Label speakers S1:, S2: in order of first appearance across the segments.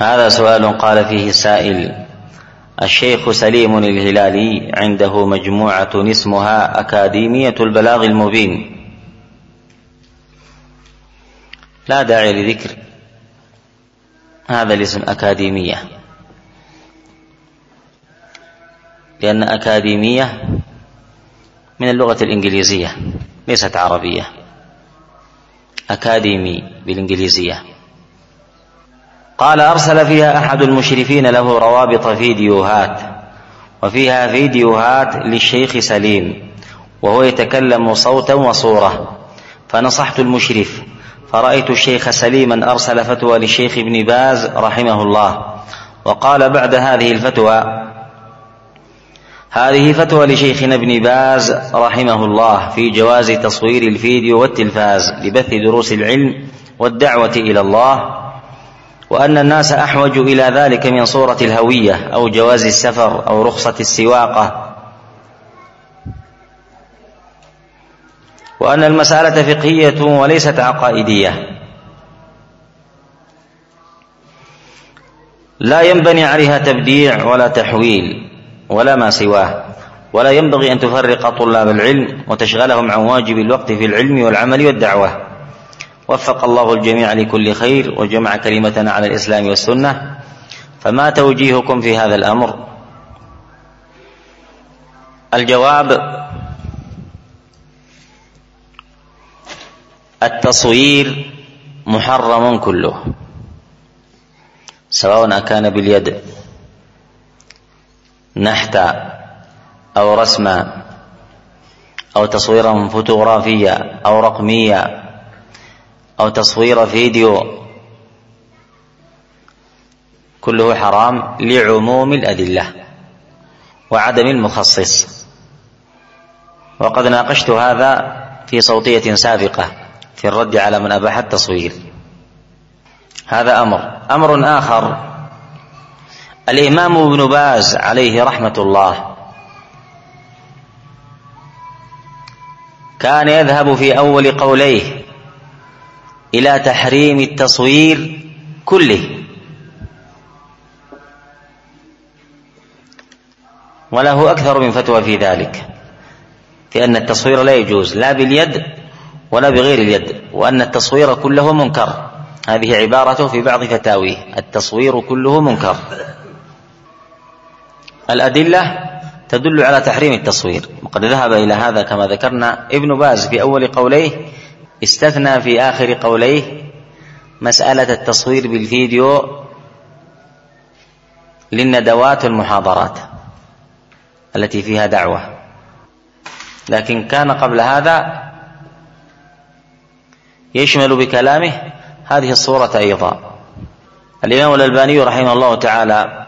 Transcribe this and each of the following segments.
S1: هذا سؤال قال فيه السائل: الشيخ سليم الهلالي عنده مجموعة اسمها أكاديمية البلاغ المبين. لا داعي لذكر هذا الاسم أكاديمية، لأن أكاديمية من اللغة الإنجليزية ليست عربية، أكاديمي بالإنجليزية. قال: أرسل فيها أحد المشرفين له روابط فيديوهات، وفيها فيديوهات للشيخ سليم وهو يتكلم صوتا وصورة، فنصحت المشرف فرأيت الشيخ سليما أرسل فتوى للشيخ ابن باز رحمه الله، وقال بعد هذه الفتوى: هذه فتوى لشيخنا ابن باز رحمه الله في جواز تصوير الفيديو والتلفاز لبث دروس العلم والدعوة إلى الله، وأن الناس أحوج إلى ذلك من صورة الهوية أو جواز السفر أو رخصة السواقة، وأن المسألة فقهية وليست عقائدية، لا ينبني عليها تبديع ولا تحويل ولا ما سواه، ولا ينبغي أن تفرق طلاب العلم وتشغلهم عن واجب الوقت في العلم والعمل والدعوة. وفق الله الجميع لكل خير وجمع كلمتنا على الإسلام والسنة، فما توجيهكم في هذا الأمر؟ الجواب: التصوير محرم كله، سواء كان باليد نحتا أو رسما أو تصويرا فوتوغرافيا أو رقميا أو تصوير فيديو، كله حرام لعموم الأدلة وعدم المخصص. وقد ناقشت هذا في صوتية سابقة في الرد على من أباح التصوير. هذا أمر آخر: الإمام ابن باز عليه رحمة الله كان يذهب في أول قوليه إلى تحريم التصوير كله، وله أكثر من فتوى في ذلك، في أن التصوير لا يجوز لا باليد ولا بغير اليد، وأن التصوير كله منكر. هذه عبارته في بعض فتاويه: التصوير كله منكر. الأدلة تدل على تحريم التصوير، وقد ذهب إلى هذا كما ذكرنا ابن باز في أول قوليه، استثنى في آخر قوليه مسألة التصوير بالفيديو للندوات والمحاضرات التي فيها دعوة، لكن كان قبل هذا يشمل بكلامه هذه الصورة أيضا. الإمام الألباني رحمه الله تعالى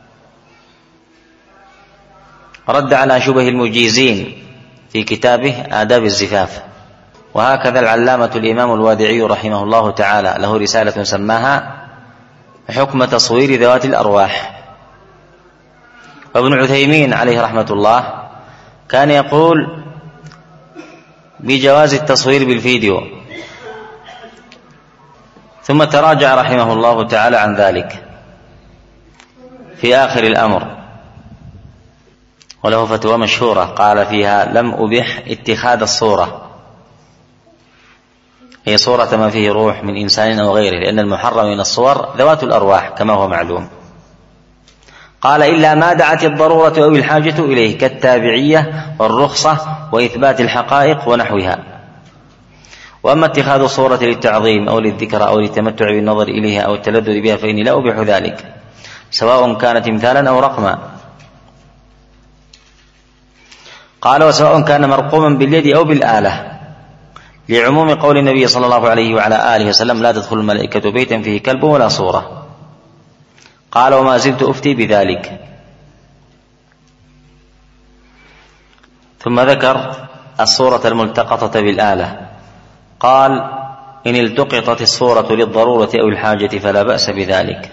S1: رد على شبه المجيزين في كتابه آداب الزفاف، وهكذا العلامة الإمام الوادعي رحمه الله تعالى له رسالة سماها حكم تصوير ذوات الأرواح. وابن عثيمين عليه رحمة الله كان يقول بجواز التصوير بالفيديو، ثم تراجع رحمه الله تعالى عن ذلك في آخر الأمر، وله فتوى مشهورة قال فيها: لم أبح اتخاذ الصورة، هي صورة ما فيه روح من إنسان أو غيره، لأن المحرم من الصور ذوات الأرواح كما هو معلوم. قال: إلا ما دعت الضرورة أو الحاجة إليه كالتابعية والرخصة وإثبات الحقائق ونحوها. وأما اتخاذ الصورة للتعظيم أو للذكر أو للتمتع بالنظر إليها أو التلذذ بها فإني لا أبيح ذلك، سواء كانت تمثالا أو رقما. قال: وسواء كان مرقوما باليد أو بالآلة، لعموم قول النبي صلى الله عليه وعلى آله وسلم: لا تدخل الملائكة بيتا فيه كلب ولا صورة. قال: وما زلت أفتي بذلك. ثم ذكر الصورة الملتقطة بالآلة، قال: إن التقطت الصورة للضرورة أو الحاجة فلا بأس بذلك.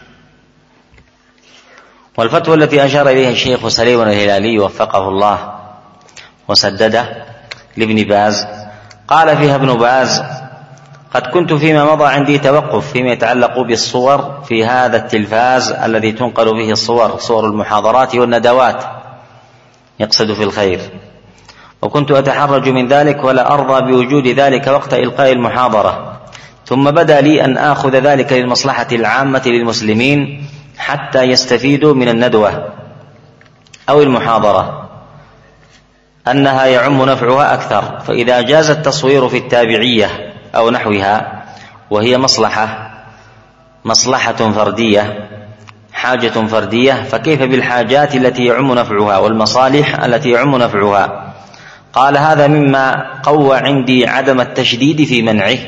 S1: والفتوى التي أشار إليها الشيخ سليم الهلالي وفقه الله وسدده لابن باز، قال فيها ابن باز: قد كنت فيما مضى عندي توقف فيما يتعلق بالصور في هذا التلفاز الذي تنقل به الصور، صور المحاضرات والندوات، يقصد في الخير، وكنت أتحرج من ذلك ولا أرضى بوجود ذلك وقت إلقاء المحاضرة، ثم بدا لي أن آخذ ذلك للمصلحة العامة للمسلمين حتى يستفيدوا من الندوة أو المحاضرة أنها يعم نفعها أكثر، فإذا جاز التصوير في التابعية أو نحوها وهي مصلحة فردية، حاجة فردية، فكيف بالحاجات التي يعم نفعها والمصالح التي يعم نفعها؟ قال: هذا مما قوى عندي عدم التشديد في منعه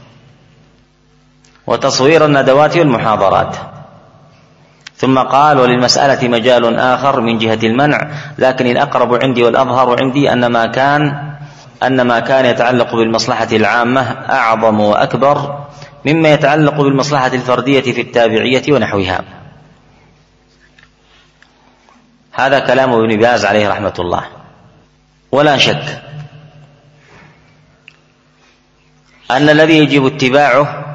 S1: وتصوير الندوات والمحاضرات. ثم قال: وللمسألة مجال آخر من جهة المنع، لكن الأقرب عندي والأظهر عندي أن ما كان يتعلق بالمصلحة العامة أعظم وأكبر مما يتعلق بالمصلحة الفردية في التابعية ونحوها. هذا كلام ابن باز عليه رحمة الله. ولا شك أن الذي يجب اتباعه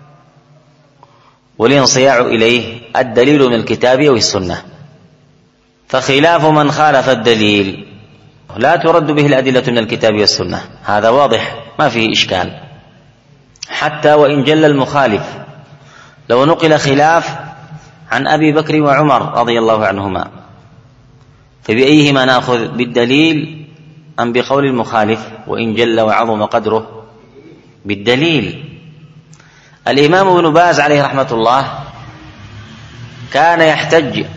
S1: والانصياع إليه الدليل من الكتاب أو السنة، فخلاف من خالف الدليل لا ترد به الأدلة من الكتاب والسنة، هذا واضح ما فيه إشكال، حتى وإن جل المخالف. لو نقل خلاف عن أبي بكر وعمر رضي الله عنهما، فبأيهما نأخذ، بالدليل أم بقول المخالف وإن جل وعظم قدره؟ بالدليل. الإمام ابن باز عليه رحمة الله كان يحتج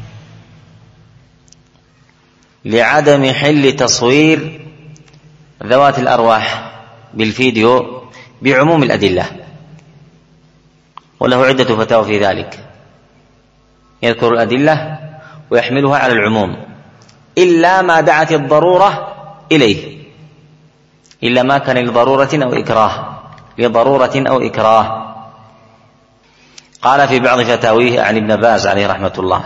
S1: لعدم حل تصوير ذوات الأرواح بالفيديو بعموم الأدلة، وله عدة فتاوى في ذلك، يذكر الأدلة ويحملها على العموم إلا ما دعت الضرورة إليه، إلا ما كان لضرورة أو إكراه. قال في بعض فتاويه عن ابن باز عليه رحمة الله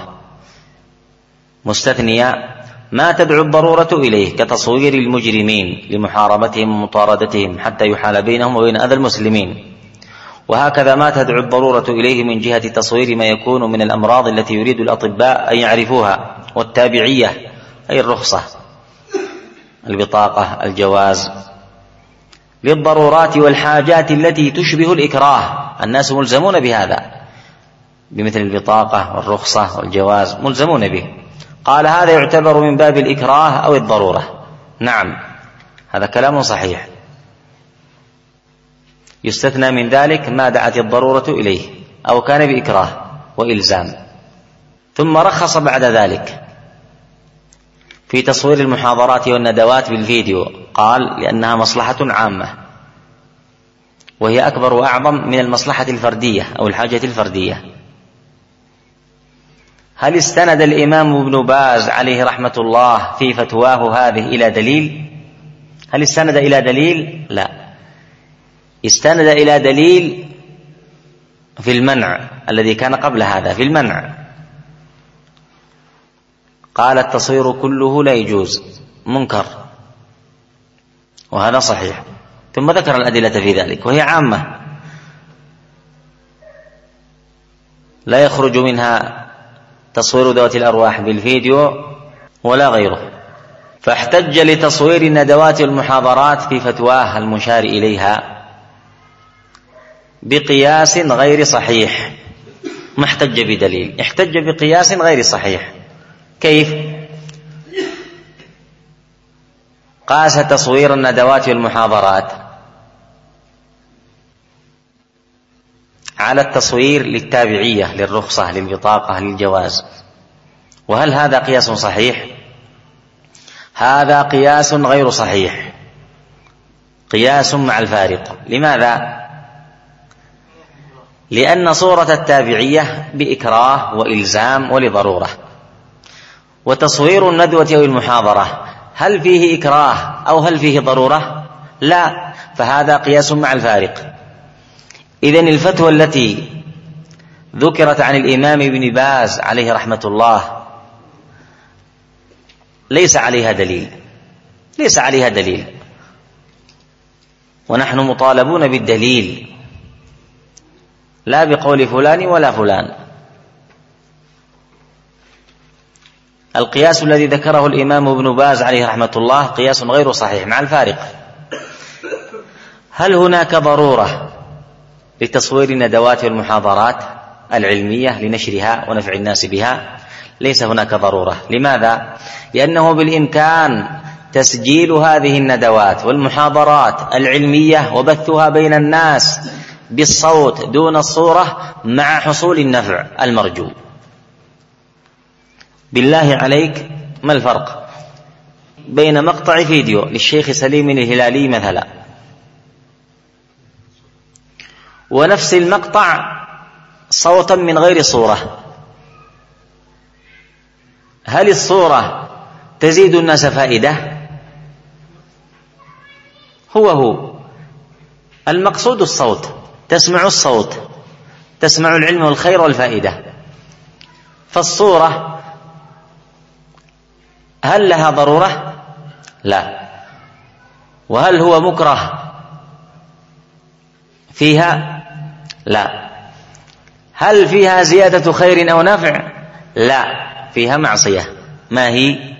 S1: مستثنيا ما تدعو الضرورة إليه كتصوير المجرمين لمحاربتهم ومطاردتهم حتى يحال بينهم وبين أذى المسلمين، وهكذا ما تدعو الضرورة إليه من جهة تصوير ما يكون من الأمراض التي يريد الأطباء أن يعرفوها، والتابعية أي الرخصة، البطاقة، الجواز، للضرورات والحاجات التي تشبه الإكراه، الناس ملزمون بهذا، بمثل البطاقة والرخصة والجواز ملزمون به. قال: هذا يعتبر من باب الإكراه أو الضرورة. نعم، هذا كلام صحيح، يستثنى من ذلك ما دعت الضرورة إليه أو كان بإكراه وإلزام. ثم رخص بعد ذلك في تصوير المحاضرات والندوات بالفيديو، قال: لأنها مصلحة عامة وهي أكبر وأعظم من المصلحة الفردية أو الحاجة الفردية. هل استند الإمام ابن باز عليه رحمة الله في فتواه هذه إلى دليل؟ هل استند إلى دليل؟ لا، استند إلى دليل في المنع الذي كان قبل هذا، في المنع قال: التصوير كله لا يجوز، منكر، وهذا صحيح. ثم ذكر الأدلة في ذلك وهي عامة لا يخرج منها تصوير ذوات الأرواح بالفيديو ولا غيره. فاحتج لتصوير الندوات والمحاضرات في فتواه المشار إليها بقياس غير صحيح، ما احتج بدليل، احتج بقياس غير صحيح. كيف؟ قاس تصوير الندوات والمحاضرات على التصوير للتابعية، للرخصة، للبطاقة، للجواز. وهل هذا قياس صحيح؟ هذا قياس غير صحيح، قياس مع الفارق. لماذا؟ لأن صورة التابعية بإكراه وإلزام ولضرورة، وتصوير الندوة أو المحاضرة هل فيه إكراه أو هل فيه ضرورة؟ لا، فهذا قياس مع الفارق. إذن الفتوى التي ذكرت عن الإمام ابن باز عليه رحمة الله ليس عليها دليل، ونحن مطالبون بالدليل لا بقول فلان ولا فلان. القياس الذي ذكره الإمام ابن باز عليه رحمة الله قياس غير صحيح مع الفارق. هل هناك ضرورة لتصوير الندوات والمحاضرات العلمية لنشرها ونفع الناس بها؟ ليس هناك ضرورة. لماذا؟ لأنه بالإمكان تسجيل هذه الندوات والمحاضرات العلمية وبثها بين الناس بالصوت دون الصورة مع حصول النفع المرجو. بالله عليك ما الفرق بين مقطع فيديو للشيخ سليم الهلالي مثلا ونفس المقطع صوتا من غير صورة؟ هل الصورة تزيد الناس فائدة؟ هو المقصود الصوت، تسمع الصوت، تسمع العلم والخير والفائدة. فالصورة هل لها ضرورة؟ لا. وهل هو مكره فيها؟ لا. هل فيها زيادة خير أو نفع؟ لا، فيها معصية. ما هي؟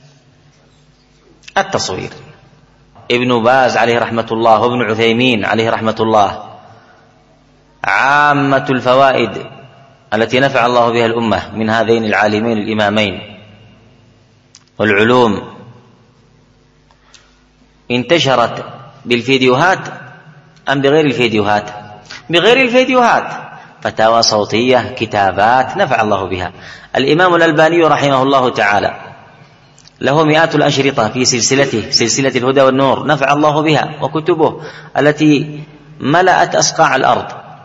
S1: التصوير. ابن باز عليه رحمة الله وابن عثيمين عليه رحمة الله عامة الفوائد التي نفع الله بها الأمة من هذين العالمين الإمامين والعلوم انتشرت بالفيديوهات أم بغير الفيديوهات؟ بغير الفيديوهات، فتاوى صوتية، كتابات نفع الله بها. الإمام الألباني رحمه الله تعالى له مئات الأشرطة في سلسلته سلسلة الهدى والنور نفع الله بها، وكتبه التي ملأت أصقاع الأرض.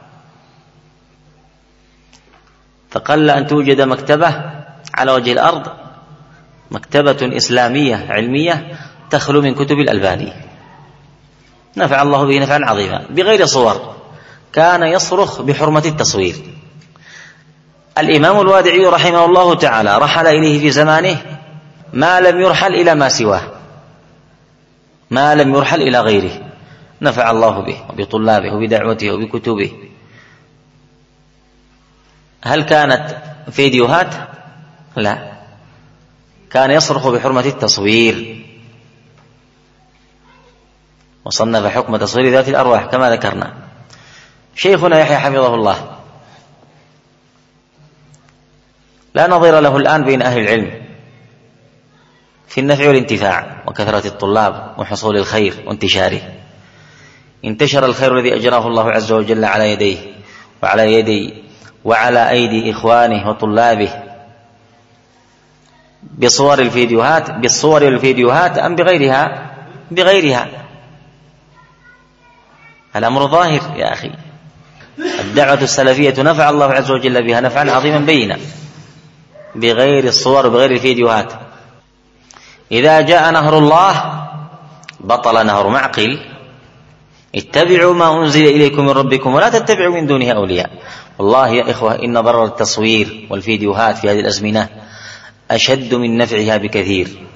S1: فقل أن توجد مكتبة على وجه الأرض، مكتبة إسلامية علمية تخلو من كتب الألباني، نفع الله به نفعا عظيما بغير صور. كان يصرخ بحرمة التصوير. الإمام الوادعي رحمه الله تعالى رحل إليه في زمانه ما لم يرحل إلى ما سواه، ما لم يرحل إلى غيره، نفع الله به وبطلابه وبدعوته وبكتبه. هل كانت فيديوهات؟ لا، كان يصرخ بحرمة التصوير، وصنف حكم تصوير ذات الأرواح كما ذكرنا. شيخنا يحيى حفظه الله لا نظير له الآن بين أهل العلم في النفع والانتفاع وكثرة الطلاب وحصول الخير وانتشاره. انتشر الخير الذي أجراه الله عز وجل على يديه وعلى أيدي إخوانه وطلابه بالصور والفيديوهات أم بغيرها. الأمر ظاهر يا أخي. الدعوة السلفية نفع الله عز وجل بها نفعا عظيما بينا بغير الصور وبغير الفيديوهات. إذا جاء نهر الله بطل نهر معقل. اتبعوا ما أنزل إليكم من ربكم ولا تتبعوا من دونه أولياء. والله يا إخوة إن ضرر التصوير والفيديوهات في هذه الأزمنة أشد من نفعها بكثير.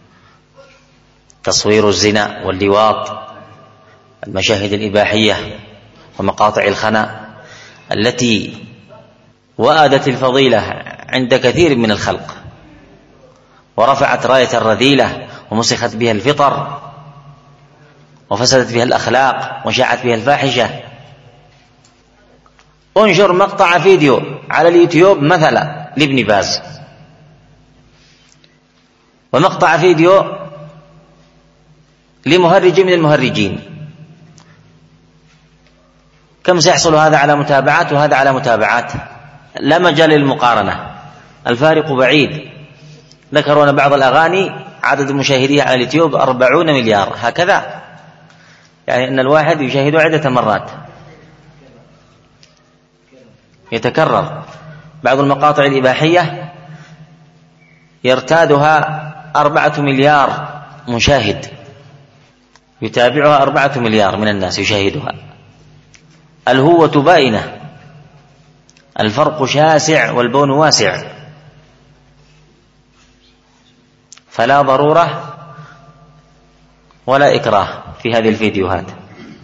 S1: تصوير الزنا واللواط، المشاهد الإباحية ومقاطع الخنا التي وأدت الفضيلة عند كثير من الخلق ورفعت راية الرذيلة ومسخت بها الفطر وفسدت بها الأخلاق وشاعت بها الفاحشة. انشر مقطع فيديو على اليوتيوب مثلا لابن باز ومقطع فيديو لمهرج من المهرجين، كم سيحصل هذا على متابعات وهذا على متابعات؟ لا مجال للمقارنة، الفارق بعيد. ذكرون بعض الأغاني عدد مشاهديها على اليوتيوب 40 مليار هكذا، يعني أن الواحد يشاهد عدة مرات يتكرر. بعض المقاطع الإباحية يرتادها 4 مليار مشاهد، يتابعها 4 مليار من الناس يشاهدها. الهوة بائنة، الفرق شاسع والبون واسع، فلا ضرورة ولا إكراه في هذه الفيديوهات.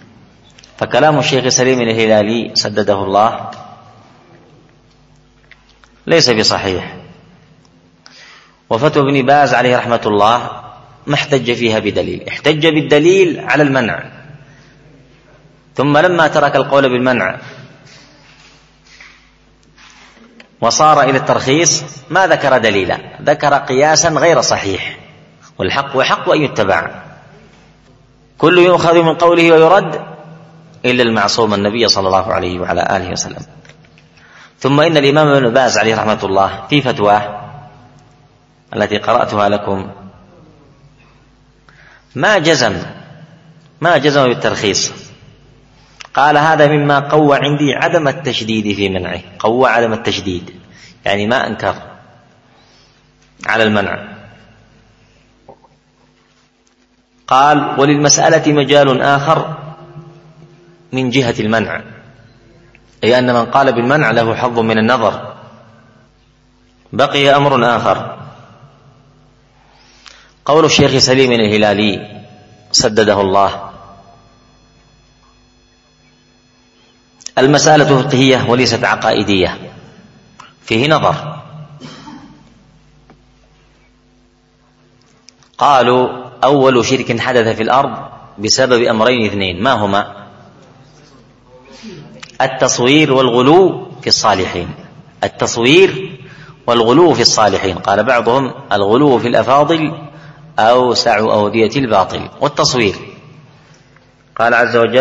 S1: فكلام الشيخ سليم الهلالي سدده الله ليس بصحيح، وفتوى ابن باز عليه رحمة الله ما احتج فيها بدليل، احتج بالدليل على المنع، ثم لما ترك القول بالمنع وصار إلى الترخيص ما ذكر دليلا، ذكر قياسا غير صحيح، والحق وحق أن يتبع، كل يؤخذ من قوله ويرد إلا المعصوم النبي صلى الله عليه وعلى آله وسلم. ثم إن الإمام ابن باز عليه رحمة الله في فتواه التي قرأتها لكم ما جزم بالترخيص، قال هذا مما قوى عندي عدم التشديد في منعه، قوى عدم التشديد يعني ما أنكر على المنع. قال وللمسألة مجال آخر من جهة المنع، أي أن من قال بالمنع له حظ من النظر. بقي أمر آخر، قول الشيخ سليم الهلالي سدده الله: المسألة فقهية وليست عقائدية، فيه نظر. قالوا أول شرك حدث في الأرض بسبب أمرين اثنين، ما هما؟ التصوير والغلو في الصالحين، التصوير والغلو في الصالحين. قال بعضهم الغلو في الأفاضل أوسع أودية الباطل. والتصوير قال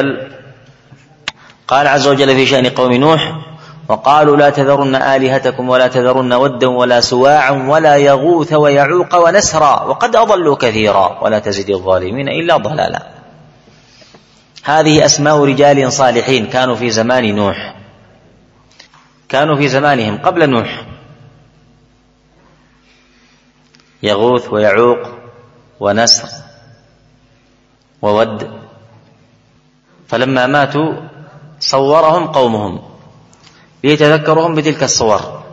S1: عز وجل في شأن قوم نوح: وقالوا لا تذرن آلهتكم ولا تذرن ودا ولا سواعا ولا يغوث ويعوق ونسرا وقد أضلوا كثيرا ولا تزد الظالمين إلا ضلالا. هذه أسماء رجال صالحين كانوا في زمان نوح، كانوا في زمانهم قبل نوح، يغوث ويعوق ونسر وود. فلما ماتوا صورهم قومهم ليتذكرهم بتلك الصور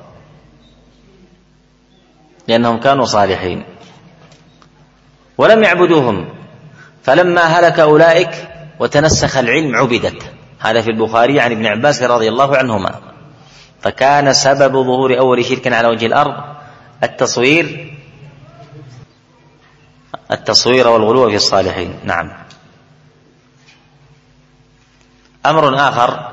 S1: لأنهم كانوا صالحين ولم يعبدوهم، فلما هلك أولئك وتنسخ العلم عبدت. هذا في البخاري عن ابن عباس رضي الله عنهما. فكان سبب ظهور أول شرك على وجه الأرض التصوير والغلو في الصالحين. نعم. أمر آخر،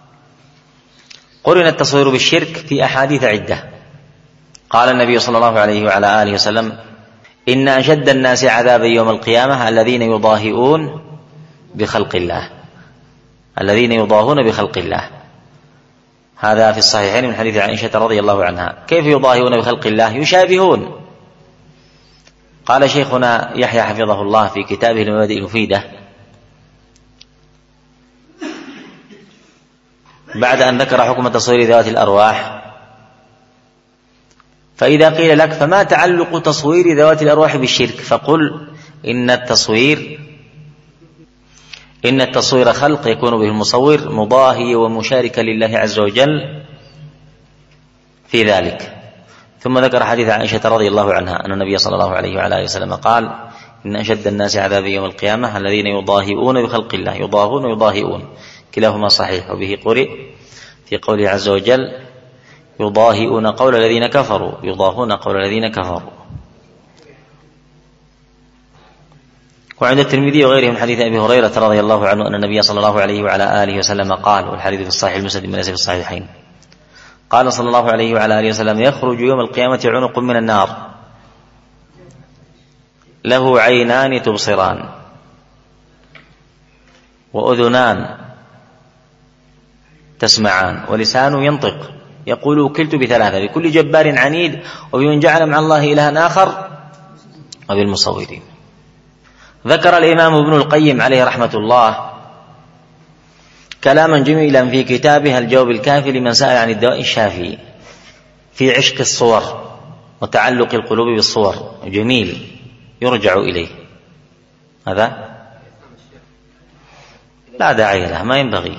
S1: قرن التصوير بالشرك في أحاديث عدة. قال النبي صلى الله عليه وعلى آله وسلم: إن أشد الناس عذابا يوم القيامة الذين يضاهئون بخلق الله، الذين يضاهون بخلق الله. هذا في الصحيحين من حديث عائشة رضي الله عنها. كيف يضاهئون بخلق الله؟ يشابهون. قال شيخنا يحيى حفظه الله في كتابه المبادئ المفيدة بعد أن ذكر حكم تصوير ذوات الأرواح: فإذا قيل لك فما تعلق تصوير ذوات الأرواح بالشرك؟ فقل إن التصوير خلق يكون به المصور مضاهي ومشاركا لله عز وجل في ذلك. ثم ذكر حديث عائشة رضي الله عنها أن النبي صلى الله عليه وعلى آله وسلم قال: إن أشد الناس عذابا يوم القيامة الذين يضاهئون بخلق الله، يضاهون ويضاهئون كلاهما صحيح. وبه قرئ في قوله عز وجل: يضاهئون قول الذين كفروا، يضاهون قول الذين كفروا. وعند الترمذي وغيره من حديث أبي هريرة رضي الله عنه أن النبي صلى الله عليه وعلى آله وسلم قال، والحديث في الصحيح المسند من ليس في الصحيحين، قال صلى الله عليه وعلى آله وسلم: يخرج يوم القيامة عنق من النار له عينان تبصران وأذنان تسمعان ولسان ينطق، يقول وكلت بثلاثة: بكل جبار عنيد، وبمن جعل مع الله إلها آخر، وبالمصورين. ذكر الإمام ابن القيم عليه رحمة الله كلاما جميلا في كتابه الجواب الكافي لمن سأل عن الدواء الشافي في عشق الصور وتعلق القلوب بالصور، جميل يرجع إليه. هذا لا داعي له، ما ينبغي.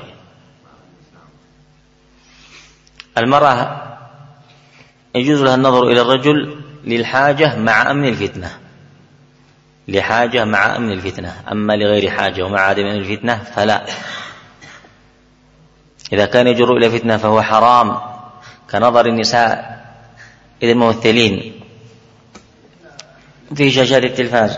S1: المرأة يجوز لها النظر إلى الرجل للحاجة مع أمن الفتنة، لحاجة مع أمن الفتنة، أما لغير حاجة ومع عدم أمن الفتنة فلا. إذا كان يجر إلى فتنة فهو حرام، كنظر النساء إلى الممثلين في شاشات التلفاز،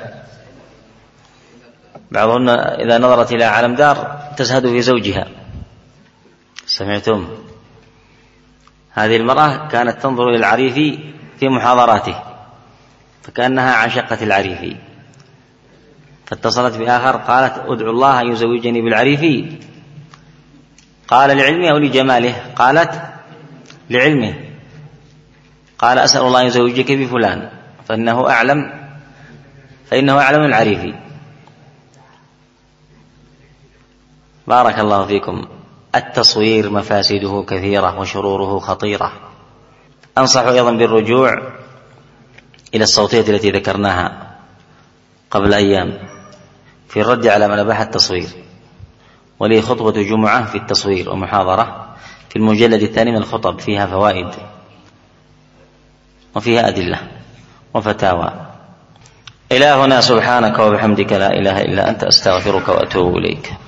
S1: بعضهن إذا نظرت إلى عالم دار تزهد في زوجها. سمعتم؟ هذه المرأة كانت تنظر إلى العريفي في محاضراته فكأنها عشقت العريفي، فاتصلت بآخر قالت ادعو الله أن يزوجني بالعريفي. قال لعلمه أو لجماله؟ قالت لعلمه. قال أسأل الله أن يزوجك بفلان فإنه أعلم من العريفي. بارك الله فيكم. التصوير مفاسده كثيرة وشروره خطيرة. أنصح أيضا بالرجوع إلى الصوتية التي ذكرناها قبل أيام في الرد على من أباح التصوير، ولي خطبة جمعة في التصوير ومحاضرة في المجلد الثاني من الخطب فيها فوائد وفيها أدلة وفتاوى. إلهنا سبحانك وبحمدك لا إله إلا أنت أستغفرك وأتوب إليك.